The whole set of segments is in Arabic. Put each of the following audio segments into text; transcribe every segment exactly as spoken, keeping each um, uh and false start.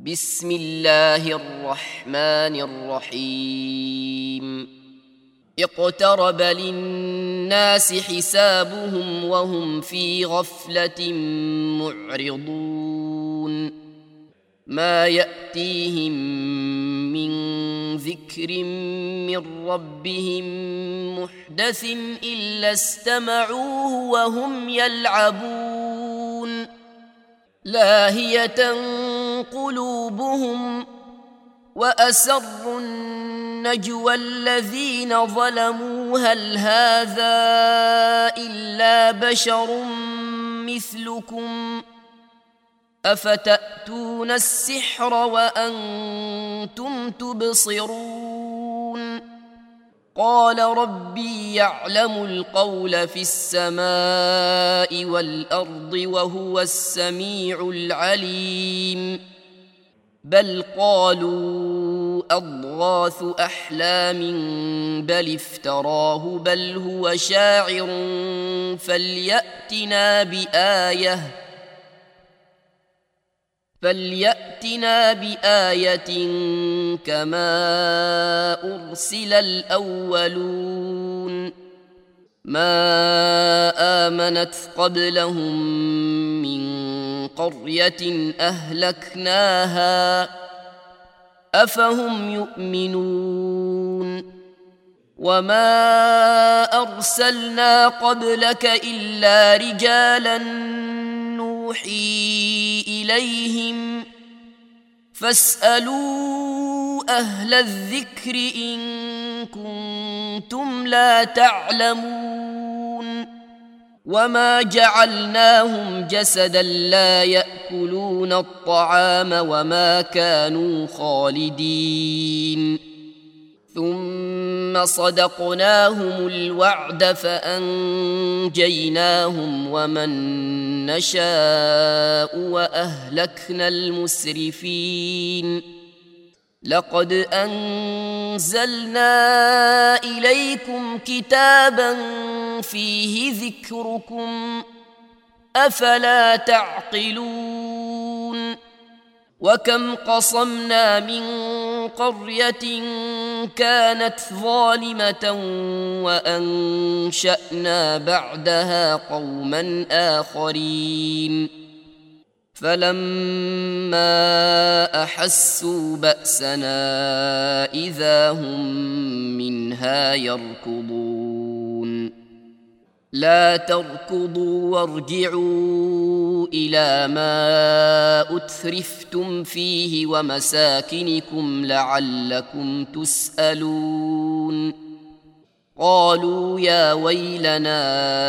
بسم الله الرحمن الرحيم اقترب للناس حسابهم وهم في غفلة معرضون ما يأتيهم من ذكر من ربهم محدث إلا استمعوه وهم يلعبون لاهية قلوبهم وأسروا النجوى الذين ظلموا هل هذا إلا بشر مثلكم أفتأتون السحر وأنتم تبصرون قال ربي يعلم القول في السماء والأرض وهو السميع العليم بل قالوا أضغاث أحلام بل افتراه بل هو شاعر فليأتنا بآية فليأتنا بآية كما أرسل الأولون ما آمنت قبلهم من قرية أهلكناها أفهم يؤمنون وما أرسلنا قبلك إلا رجالا نوحي إليهم فاسألوا أهل الذكر إن كنتم لا تعلمون وما جعلناهم جسدا لا يأكلون الطعام وما كانوا خالدين ثم صدقناهم الوعد فأنجيناهم ومن نشاء وأهلكنا المسرفين لقد أنزلنا إليكم كتابا فيه ذكركم أفلا تعقلون وكم قصمنا من قرية كانت ظالمة وأنشأنا بعدها قوما آخرين فلما أحسوا بأسنا إذا هم منها يركضون لا تركضوا وارجعوا إلى ما أترفتم فيه ومساكنكم لعلكم تسألون قالوا يا ويلنا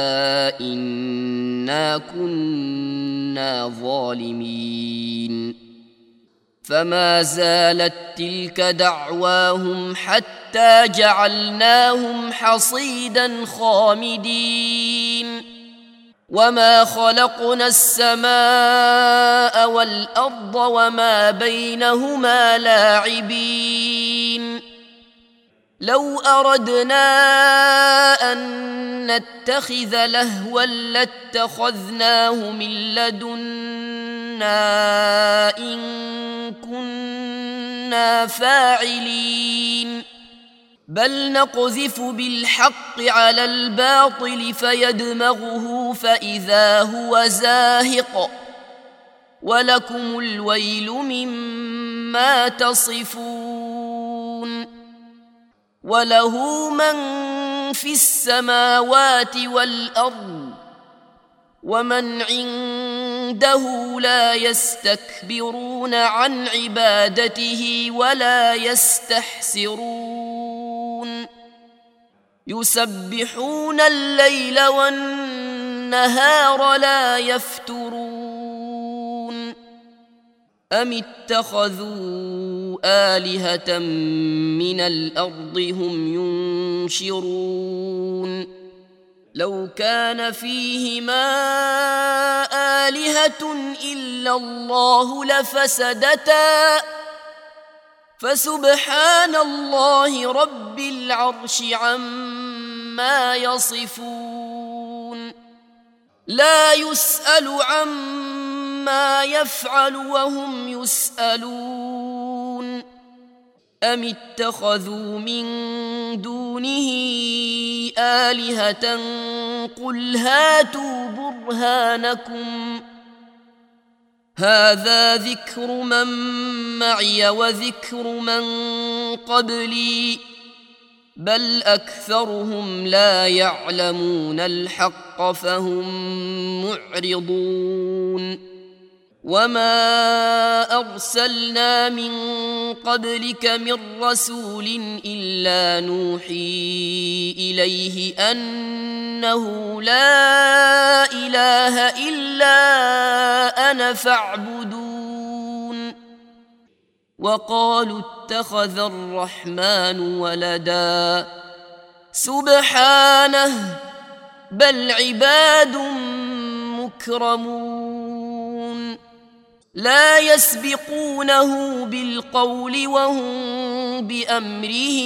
إنا كنا ظالمين فما زالت تلك دعواهم حتى جعلناهم حصيدا خامدين وما خلقنا السماء والأرض وما بينهما لاعبين لو أردنا أن نتخذ لهوا لاتخذناه من لدنا إن كنا فاعلين بل نقذف بالحق على الباطل فيدمغه فإذا هو زاهق ولكم الويل مما تصفون وله من في السماوات والأرض ومن عنده لا يستكبرون عن عبادته ولا يستحسرون يسبحون الليل والنهار لا يفترون أم اتخذوا آلهة من الأرض هم ينشرون لو كان فيهما آلهة إلا الله لفسدتا فسبحان الله رب العرش عما يصفون لا يسأل عما عما يفعل وهم يسألون أم اتخذوا من دونه آلهة قل هاتوا برهانكم هذا ذكر من معي وذكر من قبلي بل أكثرهم لا يعلمون الحق فهم معرضون وما أرسلنا من قبلك من رسول إلا نوحي إليه أنه لا إله إلا أنا فاعبدون وقالوا اتخذ الرحمن ولدا سبحانه بل عباد مكرمون لا يسبقونه بالقول وهم بأمره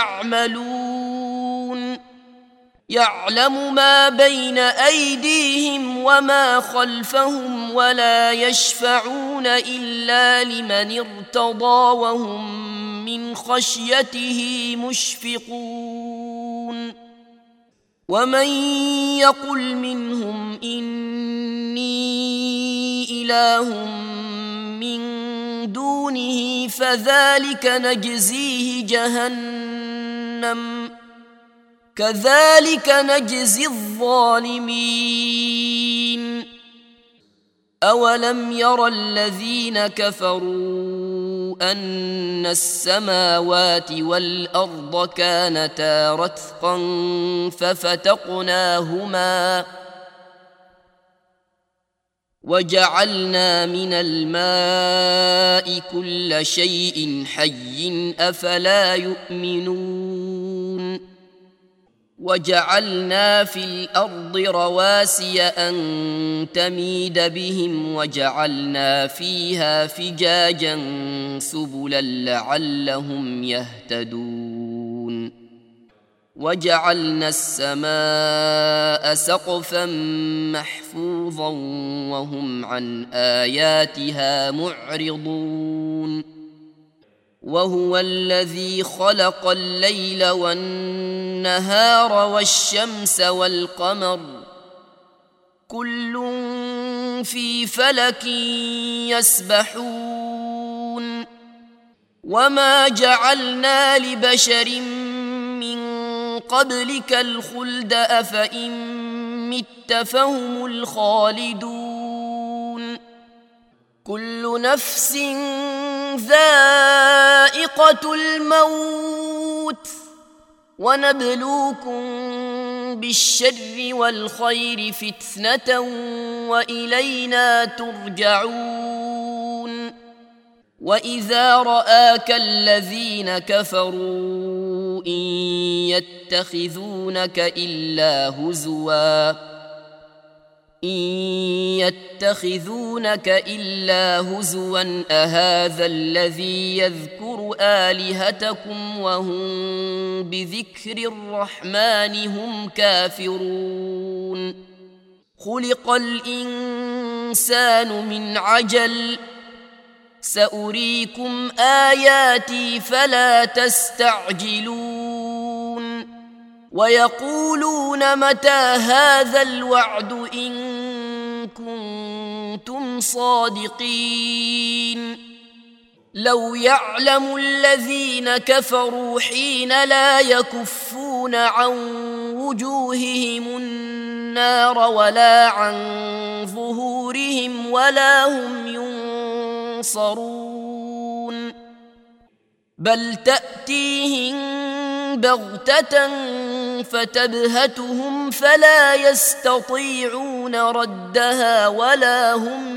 يعملون يعلم ما بين أيديهم وما خلفهم ولا يشفعون إلا لمن ارتضى وهم من خشيته مشفقون ومن يقل منهم إني إله من دونه فذلك نجزيه جهنم كذلك نجزي الظالمين أولم ير الذين كفروا أن السماوات والأرض كانتا رتقا ففتقناهما وجعلنا من الماء كل شيء حي أفلا يؤمنون وجعلنا في الأرض رواسي أن تميد بهم وجعلنا فيها فجاجا سبلا لعلهم يهتدون وجعلنا السماء سقفا محفوظا وهم عن آياتها معرضون وهو الذي خلق الليل والنهار والشمس والقمر كل في فلك يسبحون وما جعلنا لبشر من قبلك الخلد أفإن مت فهم الخالدون كل نفس ذائقة الموت ونبلوكم بالشر والخير فتنة وإلينا ترجعون وإذا رآك الذين كفروا إن يتخذونك إلا هزوا إن يتخذونك إلا هزوا أهذا الذي يذكر آلهتكم وهم بذكر الرحمن هم كافرون خلق الإنسان من عجل سأريكم آياتي فلا تستعجلون ويقولون متى هذا الوعد إن كنتم صادقين لو يعلم الذين كفروا حين لا يكفون عن وجوههم النار ولا عن ظهورهم ولا هم ينصرون بل تأتيهم بغتة فتبهتهم فلا يستطيعون ردها ولا هم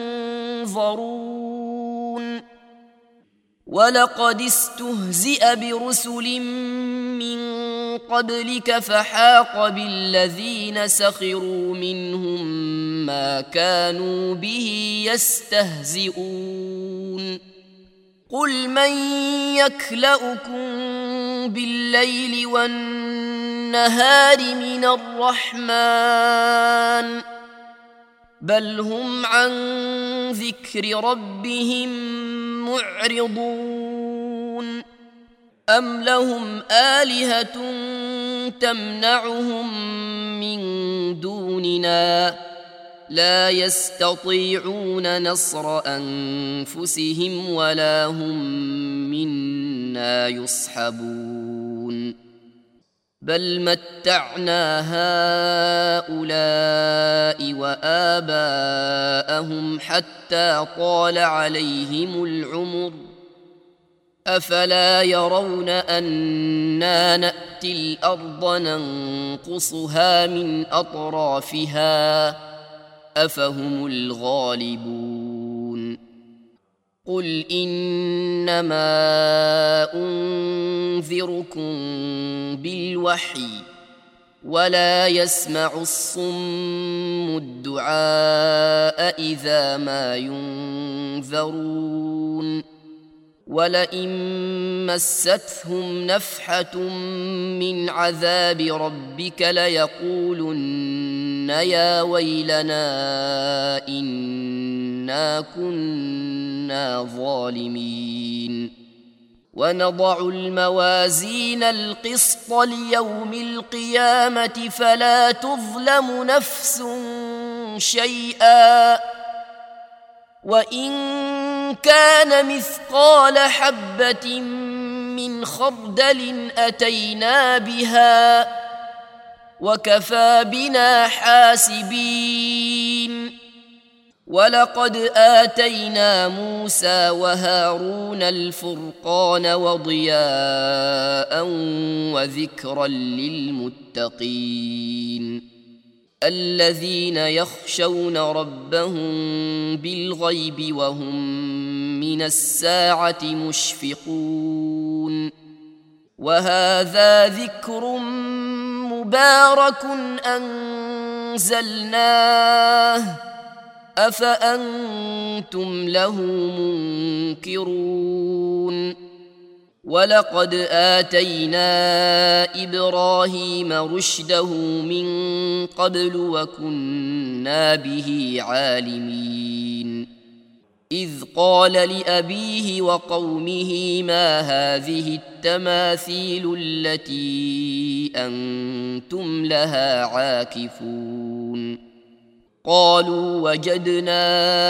ينظرون ولقد استهزئ برسل من قبلك فحاق بالذين سخروا منهم ما كانوا به يستهزئون قل من يكلؤكم بالليل والنهار من الرحمن بل هم عن ذكر ربهم معرضون أم لهم آلهة تمنعهم من دوننا لا يستطيعون نصر أنفسهم ولا هم منا يصحبون بل متعنا هؤلاء وآباءهم حتى طال عليهم العمر أفلا يرون أنا نأتي الأرض ننقصها من أطرافها أفهم الغالبون قل إنما أنذركم بالوحي ولا يسمع الصم الدعاء إذا ما ينذرون ولئن مستهم نفحة من عذاب ربك ليقولن يا ويلنا إنا كنا ظالمين ونضع الموازين القسط ليوم القيامة فلا تظلم نفس شيئا وإن كان مثقال حبة من خردل أتينا بها وكفى بنا حاسبين ولقد آتينا موسى وهارون الفرقان وضياء وذكرا للمتقين الذين يخشون ربهم بالغيب وهم من الساعة مشفقون وهذا ذكر مبارك أنزلناه أفأنتم له منكرون ولقد آتينا إبراهيم رشده من قبل وكنا به عالمين إذ قال لأبيه وقومه ما هذه التماثيل التي أنتم لها عاكفون قالوا وجدنا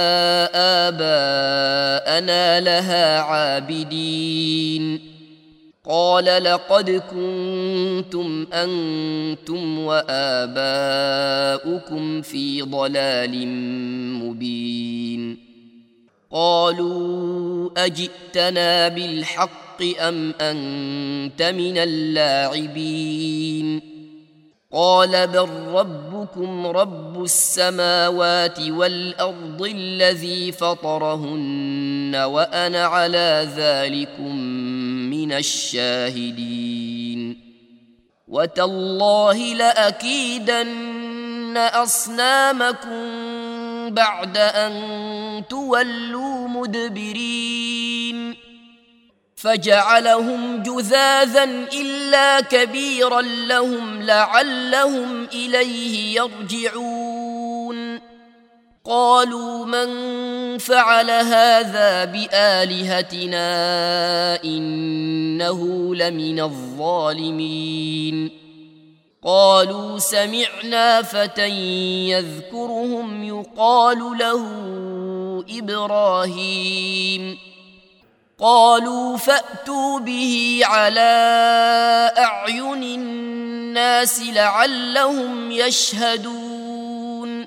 آباءنا لها عابدين قال لقد كنتم أنتم وآباؤكم في ضلال مبين قالوا أجئتنا بالحق أم أنت من اللاعبين قال بل ربكم رب السماوات والأرض الذي فطرهن وأنا على ذلكم من الشاهدين وتالله لأكيدن أصنامكم بعد أن تولوا مدبرين فجعلهم جذاذا إلا كبيرا لهم لعلهم إليه يرجعون قالوا من فعل هذا بآلهتنا إنه لمن الظالمين قالوا سمعنا فتى يذكرهم يقال له إبراهيم قالوا فأتوا به على أعين الناس لعلهم يشهدون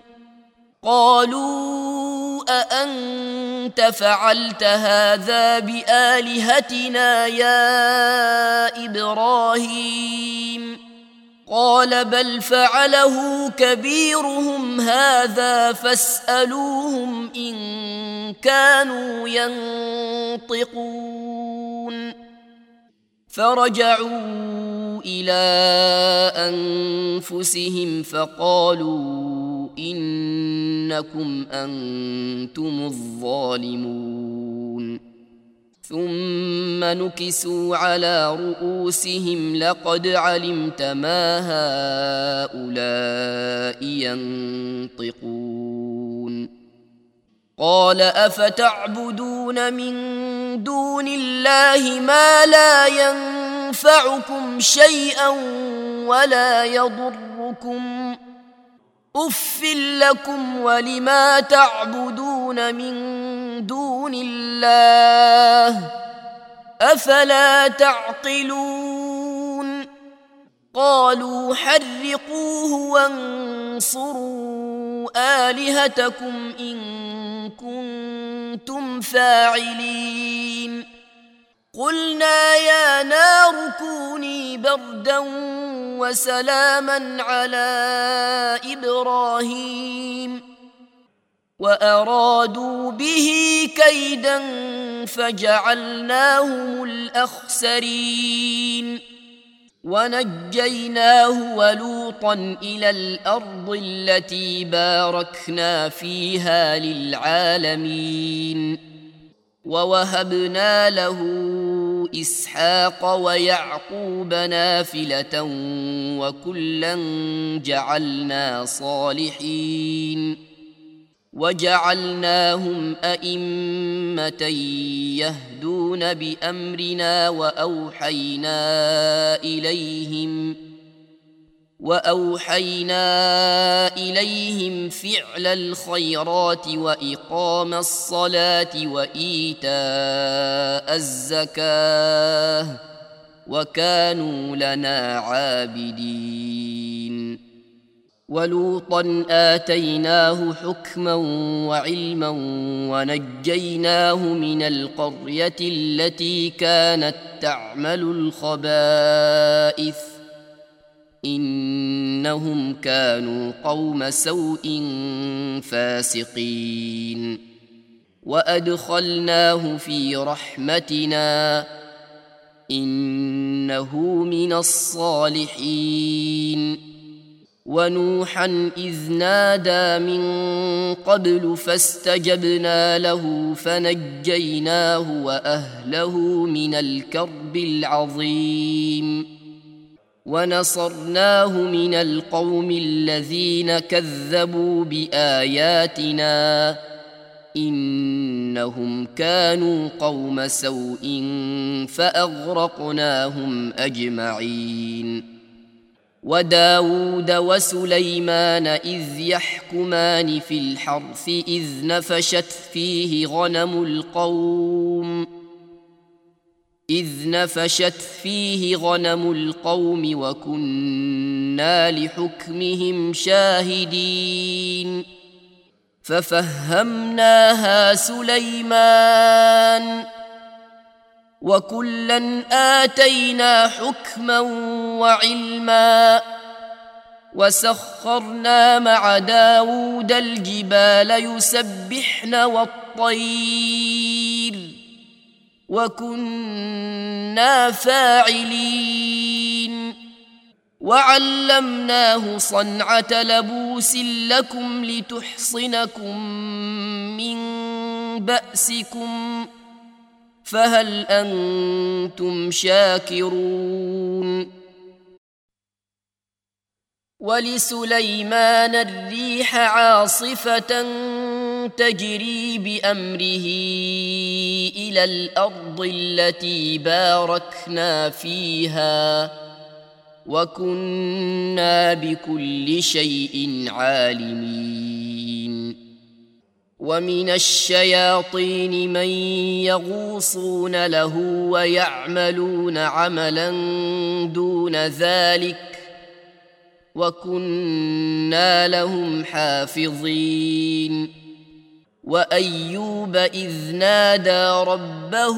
قالوا أأنت فعلت هذا بآلهتنا يا إبراهيم قال بل فعله كبيرهم هذا فاسألوهم إن كانوا ينطقون فرجعوا إلى أنفسهم فقالوا إنكم أنتم الظالمون ثم نكسوا على رؤوسهم لقد علمت ما هؤلاء ينطقون قال أفتعبدون من دون الله ما لا ينفعكم شيئا ولا يضركم أف لكم ولما تعبدون من دون الله أفلا تعقلون قالوا حرقوه وانصروا آلهتكم إن كنتم فاعلين قلنا يا نار كوني بردا وسلاما على إبراهيم وأرادوا به كيدا فجعلناهم الأخسرين ونجيناه ولوطا إلى الأرض التي باركنا فيها للعالمين ووهبنا له إسحاق ويعقوب نافلة وكلا جعلنا صالحين وجعلناهم أئمة يهدون بأمرنا وأوحينا إليهم وأوحينا إليهم فعل الخيرات وإقام الصلاة وإيتاء الزكاة وكانوا لنا عابدين ولوطا آتيناه حكما وعلما ونجيناه من القرية التي كانت تعمل الخبائث إنهم كانوا قوم سوء فاسقين وأدخلناه في رحمتنا إنه من الصالحين ونوحا إذ نادى من قبل فاستجبنا له فنجيناه وأهله من الكرب العظيم ونصرناه من القوم الذين كذبوا بآياتنا إنهم كانوا قوم سوء فأغرقناهم أجمعين وداود وسليمان إذ يحكمان في الحرث إذ نفشت فيه غنم القوم إذ نفشت فيه غنم القوم وكنا لحكمهم شاهدين ففهمناها سليمان وكلا آتينا حكما وعلما وسخرنا مع داود الجبال يسبحن والطير وكنا فاعلين وعلمناه صنعة لبوس لكم لتحصنكم من بأسكم فهل أنتم شاكرون ولسليمان الريح عاصفة تجري بأمره إلى الأرض التي باركنا فيها وكنا بكل شيء عالمين ومن الشياطين من يغوصون له ويعملون عملا دون ذلك وكنا لهم حافظين وأيوب إذ نادى ربه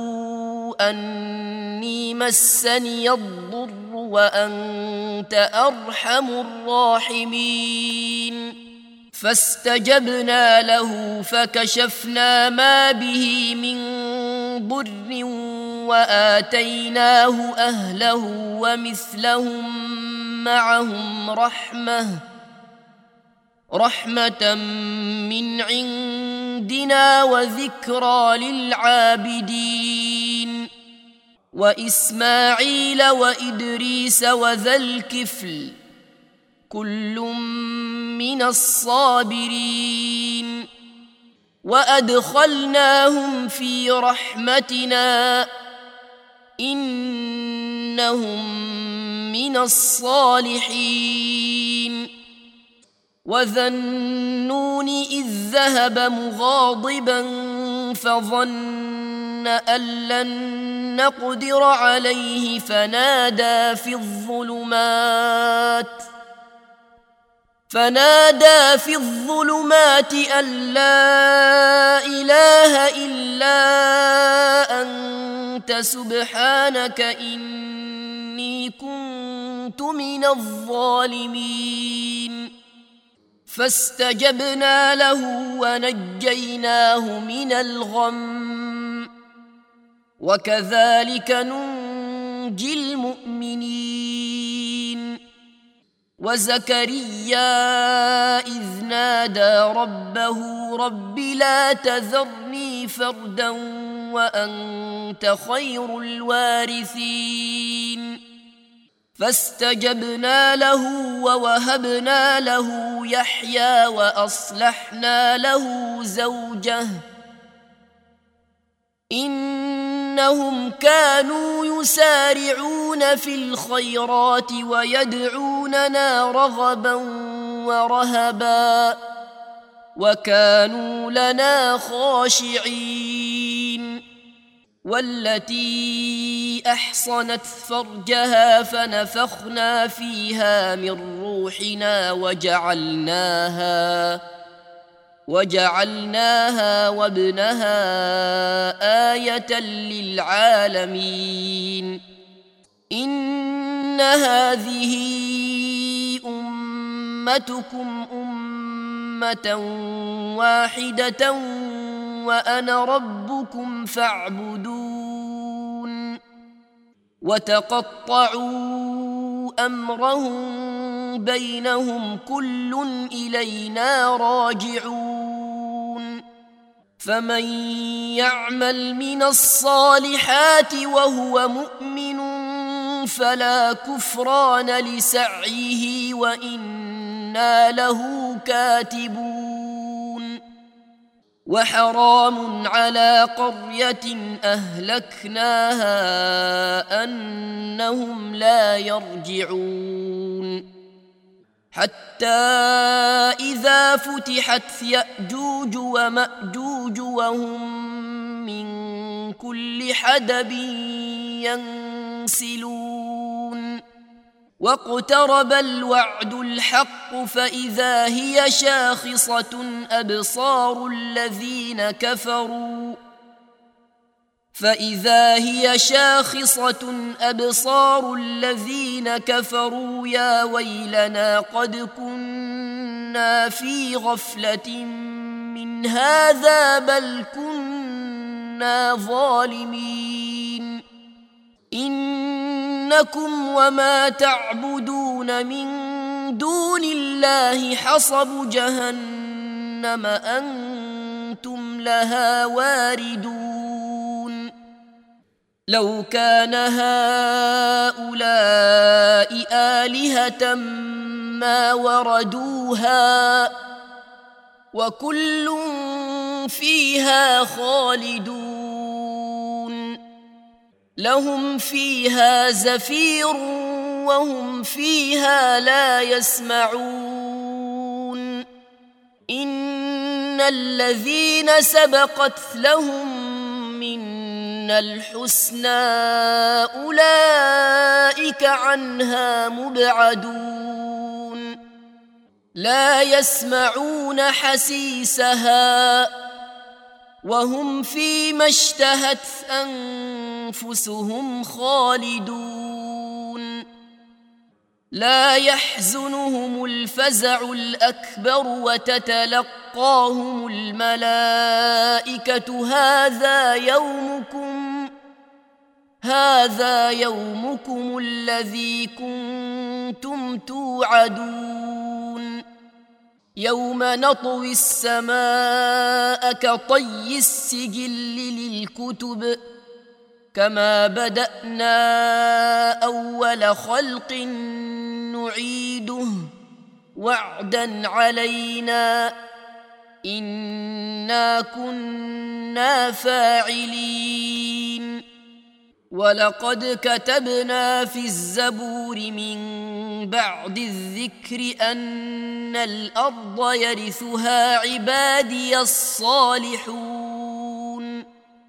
أني مسني الضر وأنت أرحم الراحمين فاستجبنا له فكشفنا ما به من ضر وآتيناه أهله ومثلهم معهم رحمة رحمة من عندنا وذكرى للعابدين وإسماعيل وإدريس وذا الكفل كل من الصابرين وأدخلناهم في رحمتنا إنهم من الصالحين وذا النون إذ ذهب مغاضبا فظن أن لن نقدر عليه فنادى في الظلمات فنادى في الظلمات أن لا إله إلا أنت سبحانك إني كنت من الظالمين فاستجبنا له ونجيناه من الغم وكذلك ننجي المؤمنين وزكريا إذ نادى ربه رب لا تذرني فردا وأنت خير الوارثين فاستجبنا له ووهبنا له يحيى وأصلحنا له زوجه إنهم كانوا يسارعون في الخيرات ويدعوننا رغبا ورهبا وكانوا لنا خاشعين والتي أحصنت فرجها فنفخنا فيها من روحنا وجعلناها وجعلناها وابنها آية للعالمين إن هذه أمتكم أمة واحدة وأنا ربكم فاعبدون وتقطعوا أمرهم بينهم كل إلينا راجعون فمن يعمل من الصالحات وهو مؤمن فلا كفران لسعيه وإنا له كاتبون وحرام على قرية أهلكناها أنهم لا يرجعون حتى إذا فتحت يأجوج ومأجوج وهم من كل حدب ينسلون واقترب الوعد الحق فإذا هي شاخصة أبصار الذين كفروا فإذا هي شاخصة أبصار الذين كفروا يا ويلنا قد كنا في غفلة من هذا بل كنا ظالمين إنكم وما تعبدون من دون الله حصب جهنم أنتم لها واردون لو كان هؤلاء آلهة ما وردوها وكل فيها خالدون لهم فيها زفير وهم فيها لا يسمعون إن الذين سبقت لهم منا الحسنى أولئك عنها مبعدون لا يسمعون حسيسها وهم فيما اشتهت أنفسهم خالدون لا يحزنهم الفزع الأكبر وتتلقاهم الملائكة هذا يومكم هذا يومكم الذي كنتم توعدون يوم نطوي السماء كطي السجل للكتب كما بدأنا أول خلق نعيده وعدا علينا إنا كنا فاعلين ولقد كتبنا في الزبور من بعد الذكر أن الأرض يرثها عبادي الصالحون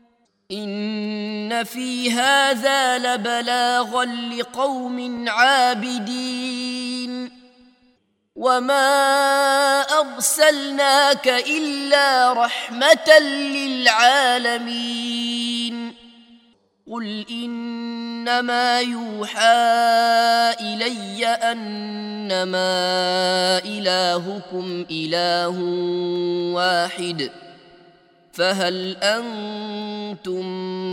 إن في هذا لبلاغا لقوم عابدين وما أرسلناك إلا رحمة للعالمين قل إنما يوحى إلي أنما إلهكم إله واحد فهل أنتم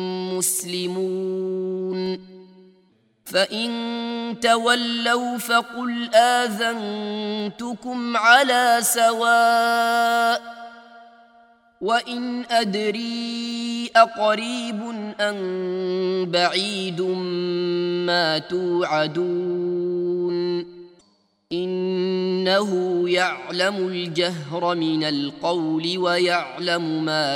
مسلمون فإن تولوا فقل آذنتكم على سواء وإن أدري أقريب أم بعيد ما توعدون إنه يعلم الجهر من القول ويعلم ما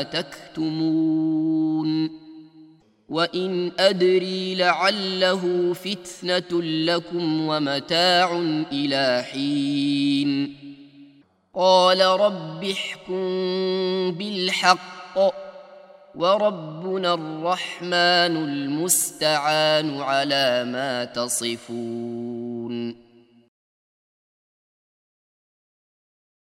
تكتمون وإن أدري لعله فتنة لكم ومتاع إلى حين قال رب احكم بالحق وربنا الرحمن المستعان على ما تصفون.